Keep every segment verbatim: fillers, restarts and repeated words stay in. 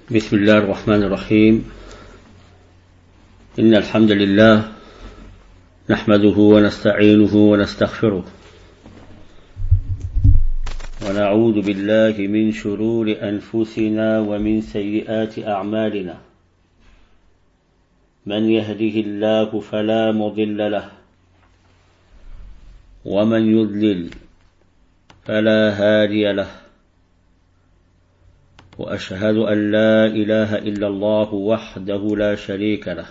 بسم الله الرحمن الرحيم إن الحمد لله نحمده ونستعينه ونستغفره ونعوذ بالله من شرور أنفسنا ومن سيئات أعمالنا من يهده الله فلا مضل له ومن يضلل فلا هادي له وأشهد أن لا إله إلا الله وحده لا شريك له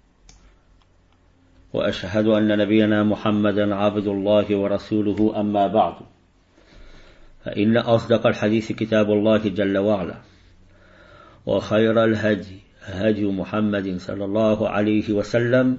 وأشهد أن نبينا محمدا عبد الله ورسوله أما بعد فإن أصدق الحديث كتاب الله جل وعلا وخير الهدي هدي محمد صلى الله عليه وسلم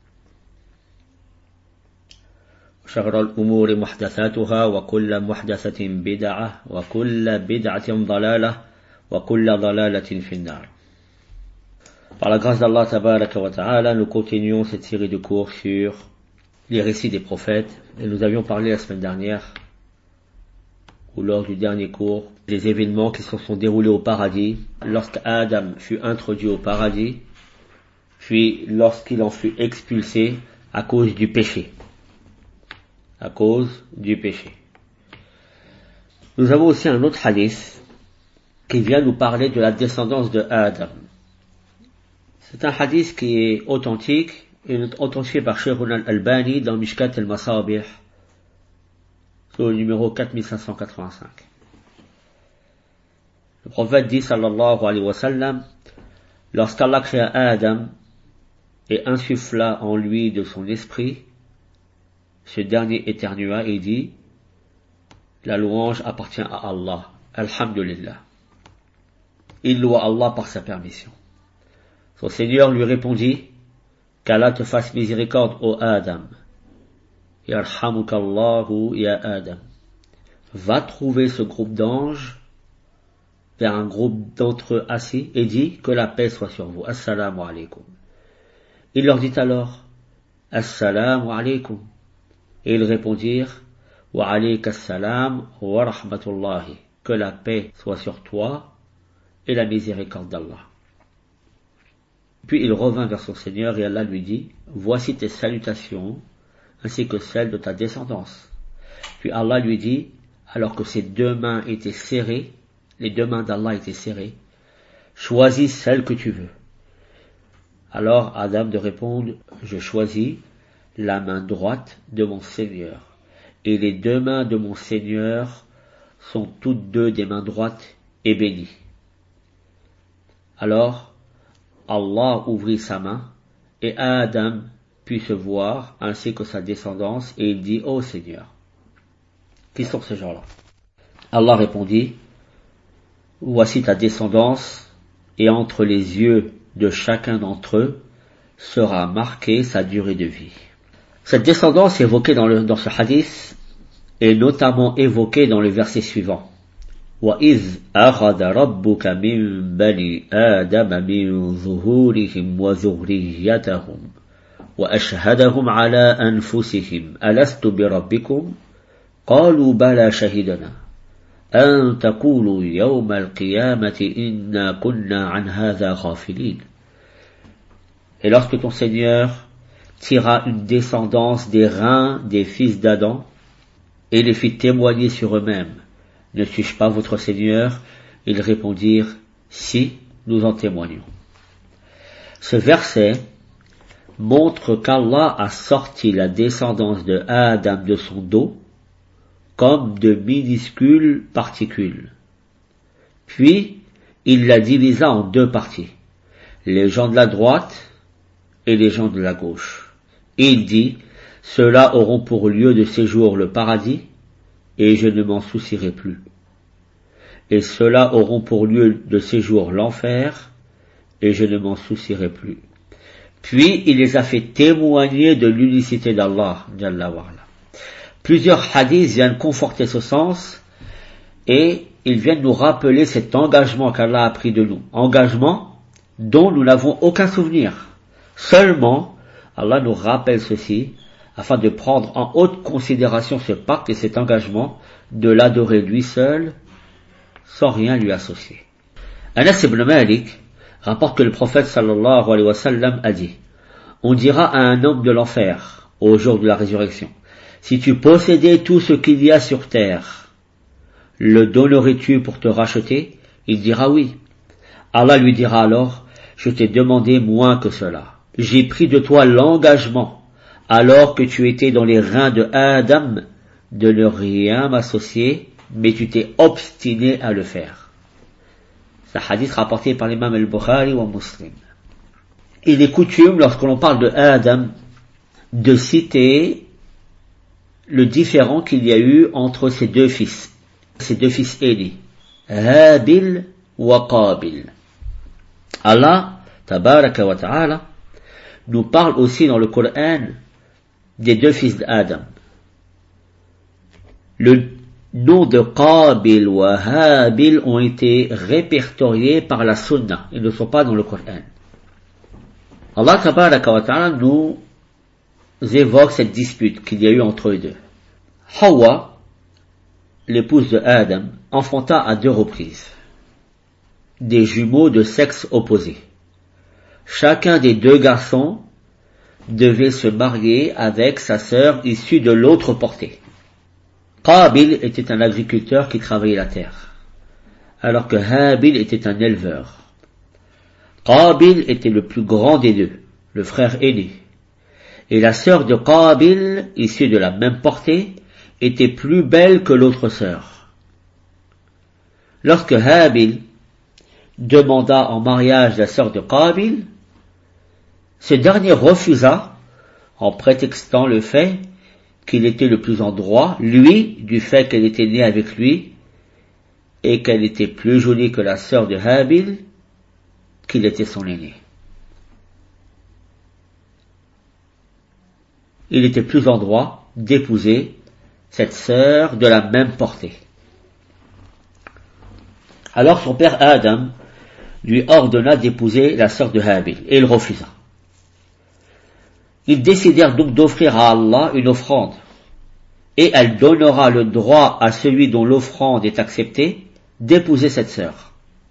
وشر الأمور محدثاتها وكل محدثة بدعة وكل بدعة ضلالة وكل ضلالة في النار. Par la grâce d'Allah tabaraka wa ta'ala, nous continuons cette série de cours sur les récits des prophètes. Et nous avions parlé la semaine dernière, ou lors du dernier cours, des événements qui se sont déroulés au paradis, lorsqu'Adam fut introduit au paradis, puis lorsqu'il en fut expulsé à cause du péché. À cause du péché. Nous avons aussi un autre hadith qui vient nous parler de la descendance de Adam. C'est un hadith qui est authentique et authentifié par Cheikh al-Albani dans Mishkat al-Masabih, sur le numéro quatre mille cinq cent quatre-vingt-cinq. Le prophète dit sallallahu alayhi wa sallam, lorsqu'Allah créa Adam et insuffla en lui de son esprit, ce dernier éternua et dit, la louange appartient à Allah, alhamdulillah. Il loua Allah par sa permission. Son Seigneur lui répondit, qu'Allah te fasse miséricorde, ô Adam. Yarhamukallahu ya Adam. Va trouver ce groupe d'anges vers un groupe d'entre eux assis et dit que la paix soit sur vous. Assalamu alaykum. Il leur dit alors, Assalamu alaykum. Et ils répondirent, Wa alaykas-salam wa rahmatullahi. Que la paix soit sur toi et la miséricorde d'Allah. Puis il revint vers son Seigneur et Allah lui dit, voici tes salutations, ainsi que celles de ta descendance. Puis Allah lui dit, alors que ses deux mains étaient serrées, les deux mains d'Allah étaient serrées, choisis celle que tu veux. Alors Adam de répondre, je choisis la main droite de mon Seigneur. Et les deux mains de mon Seigneur sont toutes deux des mains droites et bénies. Alors, Allah ouvrit sa main, et Adam put se voir, ainsi que sa descendance, et il dit, ô Seigneur, qui sont ces gens-là? Allah répondit, voici ta descendance, et entre les yeux de chacun d'entre eux sera marquée sa durée de vie. Cette descendance évoquée dans, le, dans ce hadith est notamment évoquée dans le verset suivant. وَإِذْ أَخَذَ رَبُّكَ مِنْ بَنِي آدَمَ مِنْ ظُهُورِهِمْ وَذُرِّيَّتَهُمْ وَأَشْهَدَهُمْ عَلَى أَنفُسِهِمْ أَلَسْتُ بِرَبِّكُمْ قَالُوا بَلَى شَهِدْنَا أَنْ تَقُولُوا يَوْمَ الْقِيَامَةِ إِنَّا كُنَّا عَنْ هَذَا غَافِلِينَ. Et lorsque ton Seigneur tira une descendance des reins des fils d'Adam et les fit témoigner sur eux-mêmes, ne suis-je pas votre Seigneur? Ils répondirent, si, nous en témoignons. Ce verset montre qu'Allah a sorti la descendance de Adam de son dos comme de minuscules particules. Puis, il la divisa en deux parties, les gens de la droite et les gens de la gauche. Et il dit, ceux-là auront pour lieu de séjour le paradis, et je ne m'en soucierai plus. Et ceux-là auront pour lieu de séjour l'enfer, et je ne m'en soucierai plus. Puis il les a fait témoigner de l'unicité d'Allah, Jalla wa Ala. Plusieurs hadiths viennent conforter ce sens, et ils viennent nous rappeler cet engagement qu'Allah a pris de nous. Engagement dont nous n'avons aucun souvenir. Seulement, Allah nous rappelle ceci, afin de prendre en haute considération ce pacte et cet engagement, de l'adorer lui seul, sans rien lui associer. Anas ibn Malik rapporte que le prophète sallallahu alayhi wa sallam a dit: on dira à un homme de l'enfer, au jour de la résurrection, si tu possédais tout ce qu'il y a sur terre, le donnerais-tu pour te racheter? Il dira oui. Allah lui dira alors: je t'ai demandé moins que cela. J'ai pris de toi l'engagement, alors que tu étais dans les reins de Adam, de ne rien m'associer, mais tu t'es obstiné à le faire. C'est un hadith rapporté par l'imam al-Bukhari ou Muslim. Il est coutume, lorsque l'on parle de Adam, de citer le différend qu'il y a eu entre ses deux fils, ses deux fils aînés, Habil wa Qabil. Allah, tabaraka wa ta'ala, nous parle aussi dans le Coran des deux fils d'Adam. Le nom de Qabil ou Habil ont été répertoriés par la Sunna. Ils ne sont pas dans le Coran. Allah tabaraka wa ta'ala nous évoque cette dispute qu'il y a eu entre eux deux. Hawa, l'épouse de Adam, enfanta à deux reprises des jumeaux de sexe opposé. Chacun des deux garçons devait se marier avec sa sœur issue de l'autre portée. Qabil était un agriculteur qui travaillait la terre, alors que Habil était un éleveur. Qabil était le plus grand des deux, le frère aîné, et la sœur de Qabil, issue de la même portée, était plus belle que l'autre sœur. Lorsque Habil demanda en mariage la sœur de Qabil, ce dernier refusa en prétextant le fait qu'il était le plus en droit, lui, du fait qu'elle était née avec lui, et qu'elle était plus jolie que la sœur de Habil, qu'il était son aîné. Il était plus en droit d'épouser cette sœur de la même portée. Alors son père Adam lui ordonna d'épouser la sœur de Habil, et il refusa. Ils décidèrent donc d'offrir à Allah une offrande, et elle donnera le droit à celui dont l'offrande est acceptée d'épouser cette sœur.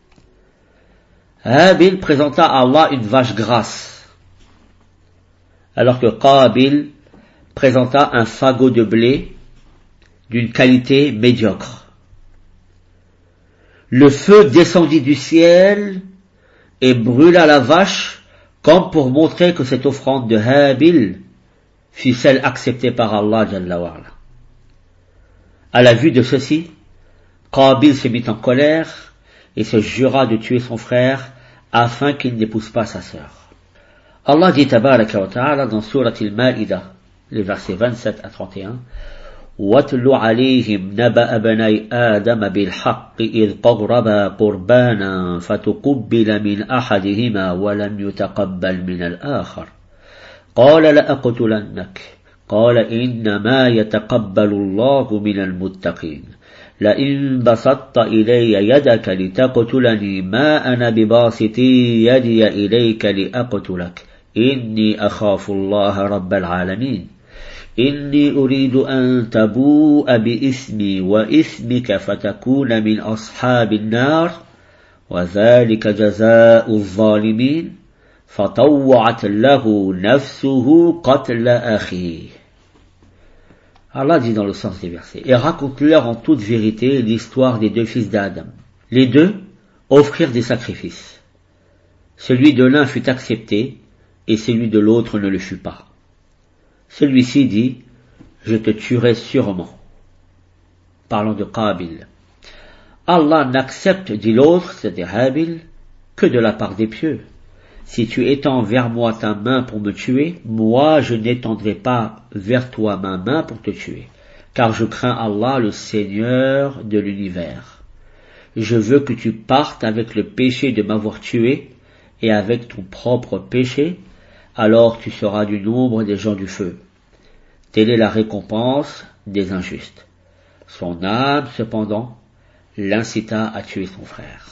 Habil présenta à Allah une vache grasse, alors que Qabil présenta un fagot de blé d'une qualité médiocre. Le feu descendit du ciel et brûla la vache, comme pour montrer que cette offrande de Habil fut celle acceptée par Allah Jalla wa Ala. À la vue de ceci, Qabil se mit en colère et se jura de tuer son frère afin qu'il n'épouse pas sa sœur. Allah dit tabaraka wa ta'ala dans Surat al-Ma'idah, les versets vingt-sept à trente et un, وَاتْلُ عَلَيْهِمْ نَبَأَ بَنَيْ آدَمَ بِالْحَقِّ إِذْ قَرَّبَا قُرْبَانًا فَتُقُبِّلَ مِنْ أَحَدِهِمَا وَلَمْ يُتَقَبَّلْ مِنَ الْآخَرِ قَالَ لَأَقْتُلَنَّكَ قَالَ إِنَّمَا يَتَقَبَّلُ اللَّهُ مِنَ الْمُتَّقِينَ لئن بسطت إلي يدك لتقتلني ما أنا بباسط يدي إليك لأقتلك إني أخاف الله رب العالمين إني أريد أن تبوء بإثمي وإثمك فتكون من أصحاب النار وذلك جزاء الظالمين فطوعت له نفسه قتل أخيه. Allah dit dans le sens des versets, et raconte-leur en toute vérité l'histoire des deux fils d'Adam. Les deux offrirent des sacrifices. Celui de l'un fut accepté, et celui de l'autre ne le fut pas. Celui-ci dit, je te tuerai sûrement. Parlant de Qabil. Allah n'accepte, dit l'autre, c'est-à-dire Habil, que de la part des pieux. Si tu étends vers moi ta main pour me tuer, moi je n'étendrai pas vers toi ma main pour te tuer, car je crains Allah, le Seigneur de l'univers. Je veux que tu partes avec le péché de m'avoir tué et avec ton propre péché, alors tu seras du nombre des gens du feu. Telle est la récompense des injustes. Son âme, cependant, l'incita à tuer son frère.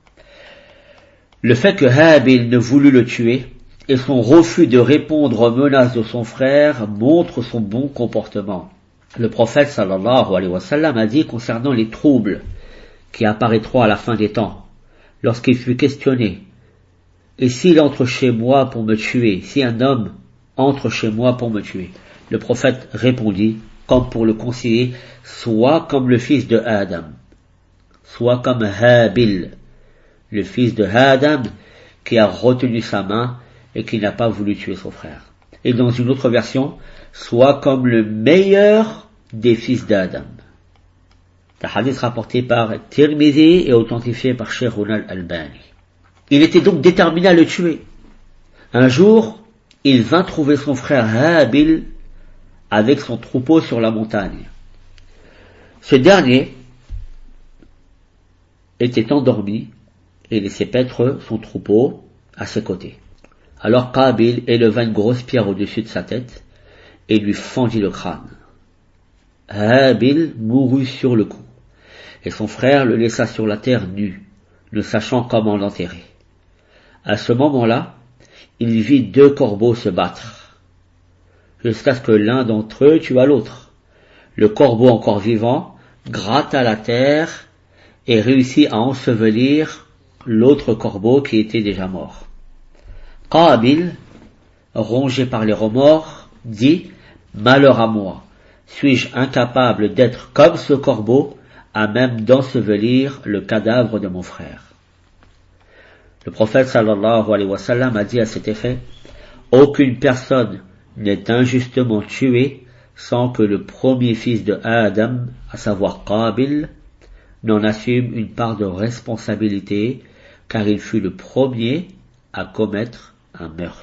Le fait que Habil ne voulut le tuer et son refus de répondre aux menaces de son frère montre son bon comportement. Le prophète sallallahu alayhi wa sallam a dit concernant les troubles qui apparaîtront à la fin des temps, lorsqu'il fut questionné, et s'il entre chez moi pour me tuer, si un homme entre chez moi pour me tuer, le prophète répondit, comme pour le conseiller, soit comme le fils de Adam, soit comme Habil, le fils de Adam, qui a retenu sa main et qui n'a pas voulu tuer son frère. Et dans une autre version, soit comme le meilleur des fils d'Adam. Le hadith rapporté par Tirmidhi et authentifié par Cheikh al-Albani. Il était donc déterminé à le tuer. Un jour, il vint trouver son frère Habil avec son troupeau sur la montagne. Ce dernier était endormi et laissait paître son troupeau à ses côtés. Alors Qabil éleva une grosse pierre au-dessus de sa tête et lui fendit le crâne. Habil mourut sur le coup, et son frère le laissa sur la terre nu, ne sachant comment l'enterrer. À ce moment-là, il vit deux corbeaux se battre, jusqu'à ce que l'un d'entre eux tua l'autre. Le corbeau encore vivant gratta la terre et réussit à ensevelir l'autre corbeau qui était déjà mort. Qabil, rongé par les remords, dit « Malheur à moi, suis-je incapable d'être comme ce corbeau, à même d'ensevelir le cadavre de mon frère ?» Le prophète sallallahu alayhi wa sallam a dit à cet effet « Aucune personne n'est injustement tuée sans que le premier fils de Adam, à savoir Qabil, n'en assume une part de responsabilité, car il fut le premier à commettre un meurtre. »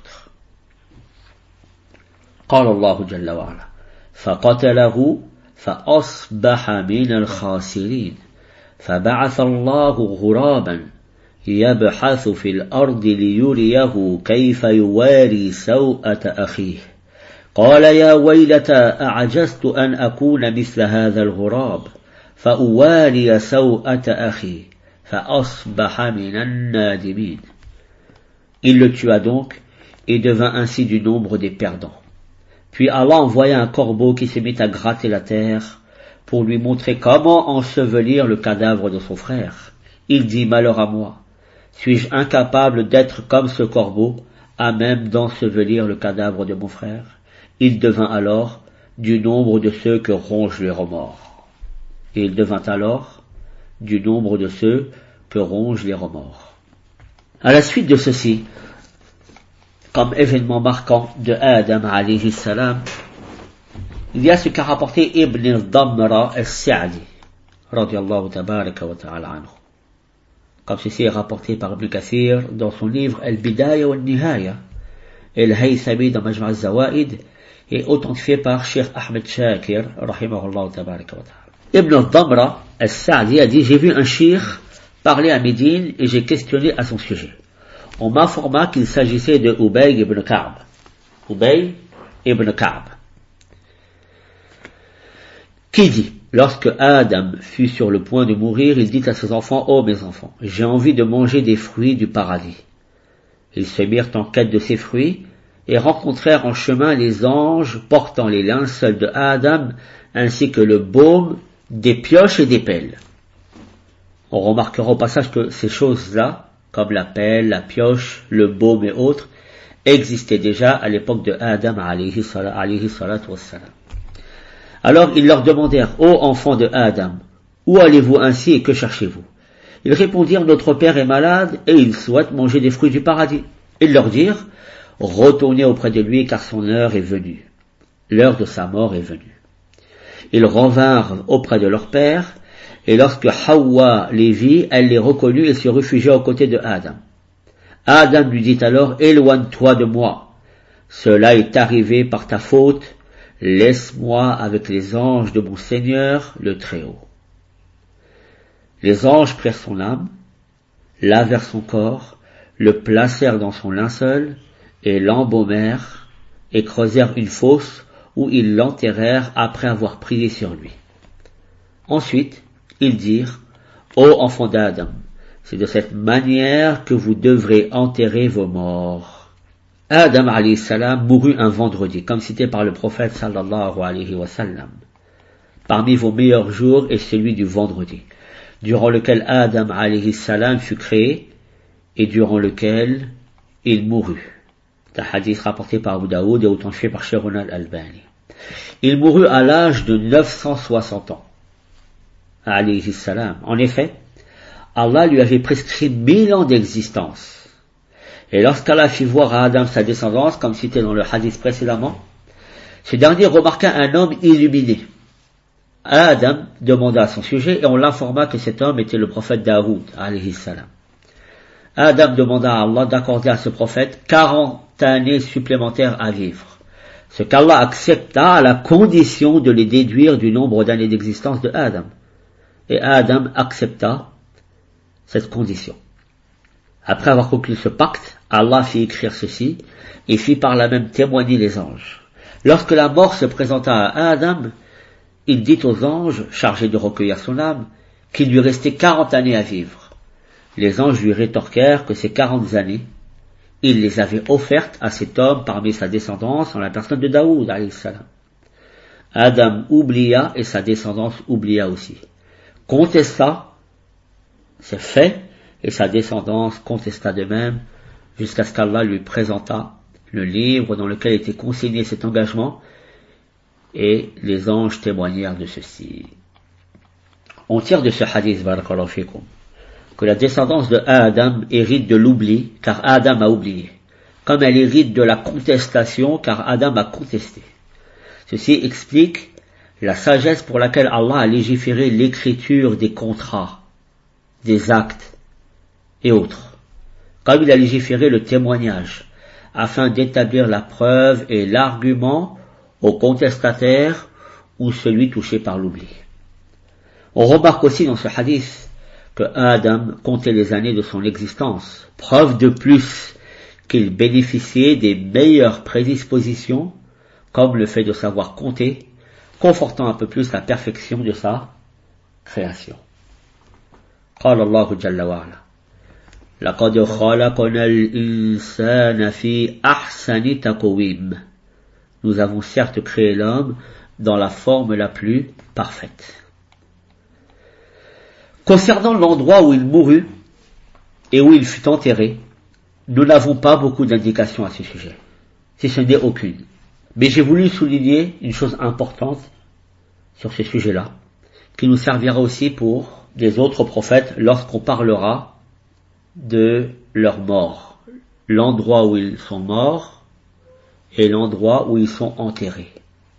قال الله جل وعلا فقتله فأصبح من الخاسرين فبعث الله غرابا يبحث في الأرض ليريه كيف يواري سوءة أخيه قال يا ويلتى أعجزت أن أكون مثل هذا الغراب فأواري سوءة أخي فأصبح من النادمين. Il le tua donc et devint ainsi du nombre des perdants. Puis Allah envoya un corbeau qui se mit à gratter la terre pour lui montrer comment ensevelir le cadavre de son frère. Il dit « Malheur à moi, suis-je incapable d'être comme ce corbeau, à même d'ensevelir le cadavre de mon frère ?» Il devint alors du nombre de ceux que rongent les remords. Il devint alors du nombre de ceux que rongent les remords. À la suite de ceci, comme événement marquant de Adam alayhi salam, il y a ce qu'a rapporté Ibn al-Damra al-Sa'di, radiyallahu tabaraka wa ta'ala anhu. Comme ceci est rapporté par Ibn Kathir dans son livre Al-Bidaya wa al-Nihaya, et Al-Haythami dans Majma' al-Zawaid, et authentifié par Cheikh Ahmed Shakir, rahimahullah tabaraka wa ta'ala. Ibn al-Damra al-Sa'di a dit « J'ai vu un shir parler à Médine et j'ai questionné à son sujet. On m'informa qu'il s'agissait de Ubay ibn Ka'b. Ubay ibn Ka'b. Qui dit, lorsque Adam fut sur le point de mourir, il dit à ses enfants, ô mes enfants, j'ai envie de manger des fruits du paradis. Ils se mirent en quête de ces fruits et rencontrèrent en chemin les anges portant les linceuls de Adam ainsi que le baume, des pioches et des pelles. On remarquera au passage que ces choses-là, comme la pelle, la pioche, le baume et autres, existaient déjà à l'époque de Adam alayhi salatu wassalam. Alors ils leur demandèrent, ô enfants de Adam, où allez-vous ainsi et que cherchez-vous? Ils répondirent, notre père est malade et il souhaite manger des fruits du paradis. Ils leur dirent, retournez auprès de lui car son heure est venue. L'heure de sa mort est venue. Ils revinrent auprès de leur père, et lorsque Hawa les vit, elle les reconnut et se réfugia aux côtés de Adam. Adam lui dit alors, éloigne-toi de moi. Cela est arrivé par ta faute. Laisse-moi avec les anges de mon Seigneur, le Très-Haut. Les anges prirent son âme, lavèrent son corps, le placèrent dans son linceul, et l'embaumèrent, et creusèrent une fosse où ils l'enterrèrent après avoir prié sur lui. Ensuite, ils dirent, ô enfants d'Adam, c'est de cette manière que vous devrez enterrer vos morts. Adam alayhi salam mourut un vendredi, comme cité par le prophète sallallahu alayhi wa sallam. Parmi vos meilleurs jours est celui du vendredi, durant lequel Adam alayhi salam fut créé, et durant lequel il mourut. C'est un hadith rapporté par Abu Daoud et authentifié par Cheikh al-Albani. Il mourut à l'âge de neuf cent soixante ans. Alayhi salam. En effet, Allah lui avait prescrit mille ans d'existence. Et lorsqu'Allah fit voir à Adam sa descendance, comme cité dans le hadith précédemment, ce dernier remarqua un homme illuminé. Adam demanda à son sujet et on l'informa que cet homme était le prophète Daoud, alayhi salam. Adam demanda à Allah d'accorder à ce prophète quarante années supplémentaires à vivre, ce qu'Allah accepta à la condition de les déduire du nombre d'années d'existence de Adam. Et Adam accepta cette condition. Après avoir conclu ce pacte, Allah fit écrire ceci et fit par là même témoigner les anges. Lorsque la mort se présenta à Adam, il dit aux anges, chargés de recueillir son âme, qu'il lui restait quarante années à vivre. Les anges lui rétorquèrent que ces quarante années, il les avait offertes à cet homme parmi sa descendance en la personne de Daoud, alayhi salam. Adam oublia et sa descendance oublia aussi. Contesta ces faits et sa descendance contesta de même jusqu'à ce qu'Allah lui présenta le livre dans lequel était consigné cet engagement et les anges témoignèrent de ceci. On tire de ce hadith, barakallahu fikum, que la descendance de Adam hérite de l'oubli, car Adam a oublié, comme elle hérite de la contestation, car Adam a contesté. Ceci explique la sagesse pour laquelle Allah a légiféré l'écriture des contrats, des actes et autres, comme il a légiféré le témoignage, afin d'établir la preuve et l'argument au contestataire ou celui touché par l'oubli. On remarque aussi dans ce hadith que Adam comptait les années de son existence, preuve de plus qu'il bénéficiait des meilleures prédispositions, comme le fait de savoir compter, confortant un peu plus la perfection de sa création. قال الله جل وعلا لقد خلقنا الإنسان في أحسن تقويم. Nous avons certes créé l'homme dans la forme la plus parfaite. Concernant l'endroit où il mourut et où il fut enterré, nous n'avons pas beaucoup d'indications à ce sujet, si ce n'est aucune. Mais j'ai voulu souligner une chose importante sur ce sujet-là, qui nous servira aussi pour les autres prophètes lorsqu'on parlera de leur mort, l'endroit où ils sont morts et l'endroit où ils sont enterrés.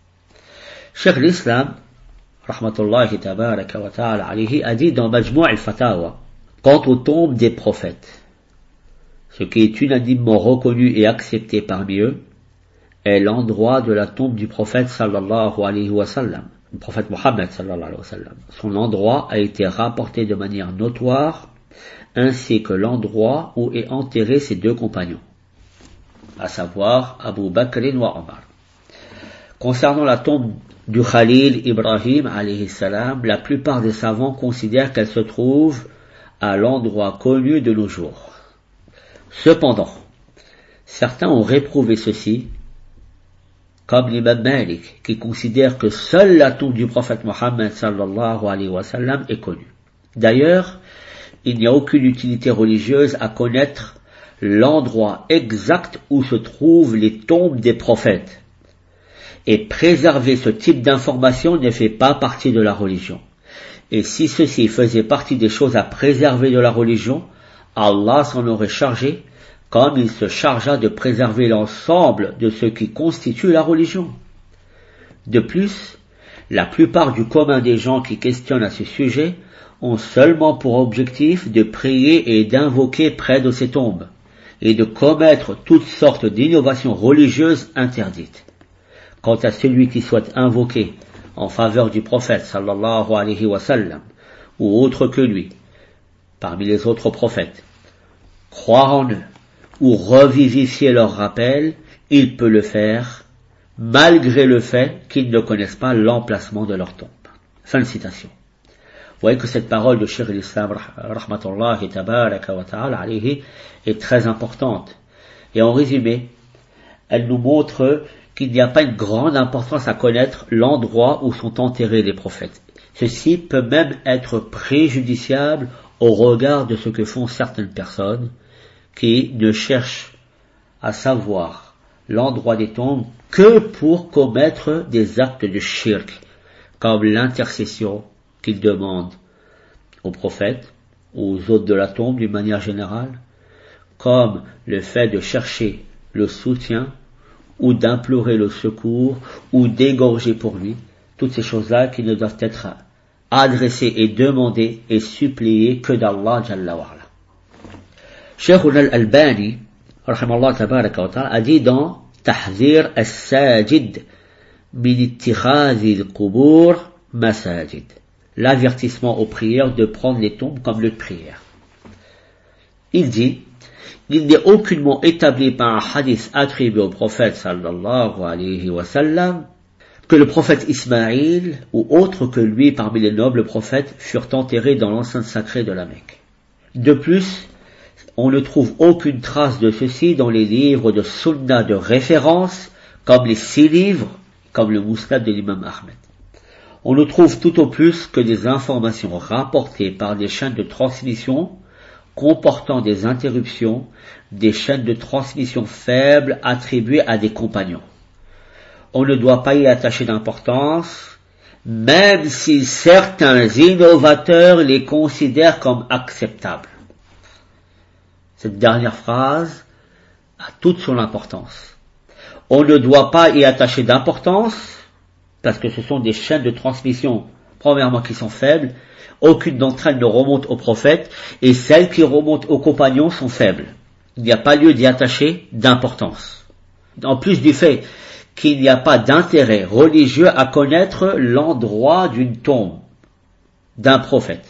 Cheikh l'Islam, rahmatullahi tabaraka wa ta'ala alayhi, a dit dans Majmou' al-Fatawa, quant aux tombes des prophètes, ce qui est unanimement reconnu et accepté parmi eux, est l'endroit de la tombe du prophète sallallahu alayhi wa sallam, le prophète Mohammed sallallahu alayhi wa sallam. Son endroit a été rapporté de manière notoire, ainsi que l'endroit où est enterré ses deux compagnons, à savoir Abu Bakr et Omar. Concernant la tombe du Khalil Ibrahim alayhi salam, la plupart des savants considèrent qu'elle se trouve à l'endroit connu de nos jours. Cependant, certains ont réprouvé ceci, comme l'imam Malik, qui considère que seule la tombe du prophète Mohammed sallallahu alayhi wa sallam est connue. D'ailleurs, il n'y a aucune utilité religieuse à connaître l'endroit exact où se trouvent les tombes des prophètes. Et préserver ce type d'information ne fait pas partie de la religion. Et si ceci faisait partie des choses à préserver de la religion, Allah s'en aurait chargé, comme il se chargea de préserver l'ensemble de ce qui constitue la religion. De plus, la plupart du commun des gens qui questionnent à ce sujet ont seulement pour objectif de prier et d'invoquer près de ces tombes, et de commettre toutes sortes d'innovations religieuses interdites. Quant à celui qui souhaite invoquer en faveur du prophète sallallahu alayhi wa sallam, ou autre que lui, parmi les autres prophètes, croire en eux, ou revivifier leur rappel, il peut le faire, malgré le fait qu'ils ne connaissent pas l'emplacement de leur tombe. Fin de citation. Vous voyez que cette parole de Cheikh l'Islam, rahmatullahi tabaraka wa ta'ala alayhi, est très importante. Et en résumé, elle nous montre qu'il n'y a pas une grande importance à connaître l'endroit où sont enterrés les prophètes. Ceci peut même être préjudiciable au regard de ce que font certaines personnes qui ne cherche à savoir l'endroit des tombes que pour commettre des actes de shirk, comme l'intercession qu'il demande aux prophètes, aux hôtes de la tombe d'une manière générale, comme le fait de chercher le soutien ou d'implorer le secours ou d'égorger pour lui, toutes ces choses-là qui ne doivent être adressées et demandées et suppliées que d'Allah Jalla wa Ala. Cheikh al-Albani, rahimallahu tabaraka wa ta'ala, a dit dans Tahzir as-Sajid min ittikhadhi al-qubur masajid, l'avertissement aux prières de prendre les tombes comme lieu de prière. Il dit, il n'est aucunement établi par un hadith attribué au prophète sallallahu alayhi wa sallam que le prophète Ismaïl ou autre que lui parmi les nobles prophètes furent enterrés dans l'enceinte sacrée de la Mecque. De plus, on ne trouve aucune trace de ceci dans les livres de sunna de référence, comme les six livres, comme le Musnad de l'imam Ahmed. On ne trouve tout au plus que des informations rapportées par des chaînes de transmission comportant des interruptions, des chaînes de transmission faibles attribuées à des compagnons. On ne doit pas y attacher d'importance, même si certains innovateurs les considèrent comme acceptables. Cette dernière phrase a toute son importance. On ne doit pas y attacher d'importance, parce que ce sont des chaînes de transmission, premièrement, qui sont faibles. Aucune d'entre elles ne remonte au prophète, et celles qui remontent aux compagnons sont faibles. Il n'y a pas lieu d'y attacher d'importance. En plus du fait qu'il n'y a pas d'intérêt religieux à connaître l'endroit d'une tombe d'un prophète.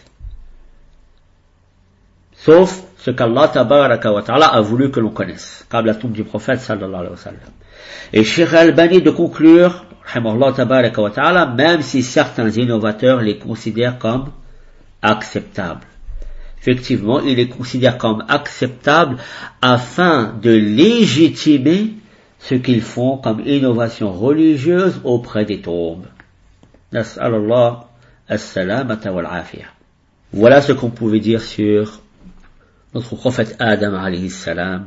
Sauf ce qu'Allah tabaraka wa ta'ala a voulu que l'on connaisse, comme la tombe du prophète sallallahu alayhi wa sallam. Et Cheikh al-Albani de conclure, rahimahullah tabaraka wa ta'ala, même si certains innovateurs les considèrent comme acceptables. Effectivement, il les considère comme acceptables afin de légitimer ce qu'ils font comme innovation religieuse auprès des tombes. Nas'alallah as-salamata wal-afiyah. Voilà ce qu'on pouvait dire sur notre prophète Adam alayhi salam.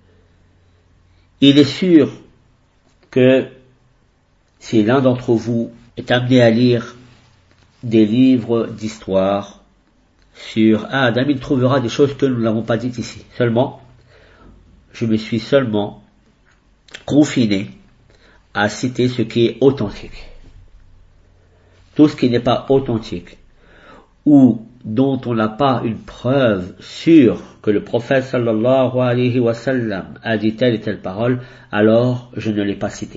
Il est sûr que si l'un d'entre vous est amené à lire des livres d'histoire sur Adam, il trouvera des choses que nous n'avons pas dites ici. Seulement, je me suis seulement confiné à citer ce qui est authentique. Tout ce qui n'est pas authentique, ou dont on n'a pas une preuve sûre que le prophète sallallahu alayhi wa sallam a dit telle et telle parole, alors je ne l'ai pas cité.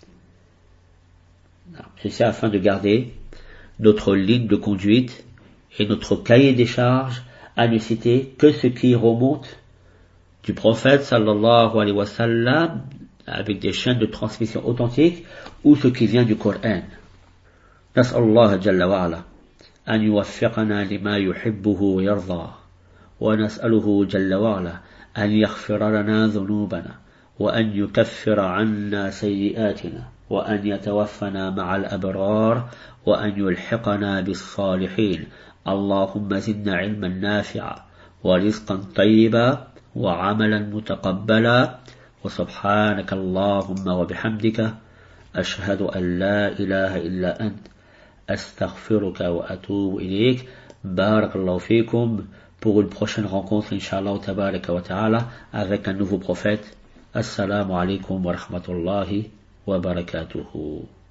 C'est afin de garder notre ligne de conduite et notre cahier des charges à ne citer que ce qui remonte du prophète sallallahu alayhi wa sallam avec des chaînes de transmission authentiques ou ce qui vient du Coran. Nas'allah jalla wa ala an yuwaffiqana lima yuhibbuhu wa yarda wa nas'aluhu jalla wa ala an yaghfira lana dhunubana wa an yukaffira 'anna sayyi'atina wa an yatawaffana ma'al abrar wa an yulhiqana bis salihin. اللهم زدنا علما نافعا ورزقا طيبا وعملا متقبلا وسبحانك اللهم وبحمدك أشهد أن لا إله إلا أنت أستغفرك وأتوب إليك. بارك الله فيكم pour une prochaine rencontre Inch'Allah tabaraka wa ta'ala avec un nouveau prophète. Assalamu alaikum wa rahmatullahi wa barakatuhu.